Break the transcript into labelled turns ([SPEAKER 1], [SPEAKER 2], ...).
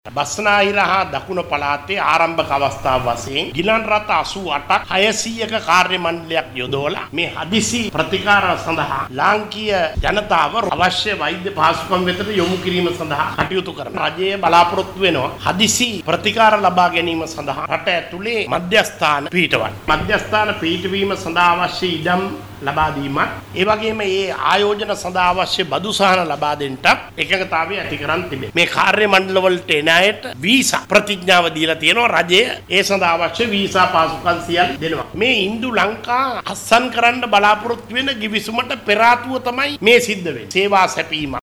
[SPEAKER 1] බස්නාහිර හා දකුණු පළාතේ ආරම්භක අවස්ථාව වශයෙන් ගිලන් රථ 88ක් 600ක කාර්ය මණ්ඩලයක් යොදවලා මේ හදිසි ප්‍රතිකාර සඳහා ලාංකීය ජනතාව අවශ්‍ය වෛද්‍ය පහසුකම් වෙතට යොමු කිරීම සඳහා කටයුතු කරනවා. රජය බලාපොරොත්තු වෙනවා හදිසි ප්‍රතිකාර ලබා ගැනීම සඳහා රට ඇතුලේ මධ්‍යස්ථාන පිහිටවන්න. මධ්‍යස්ථාන පිහිටවීම සඳහා අවශ්‍ය ඉඩම් ලබා දීමත් ඒ වගේම මේ ආයෝජන සඳහා අවශ්‍ය බදු සහන ලබා දෙන්නත් එකඟතාවය ඇති කරන් තිබේ. මේ කාර්ය මණ්ඩල වලට එන අයට වීසා ප්‍රතිඥාව දීලා තියෙනවා. රජය ඒ සඳහා අවශ්‍ය වීසා පාසුකම් සියල්ල දෙනවා. මේ ඉන්දු ලංකා අත්සන් කරන්න බලාපොරොත්තු වෙන ගිවිසුමට පෙර ආතුව තමයි මේ සිද්ධ වෙන්නේ. සේවා සැපීම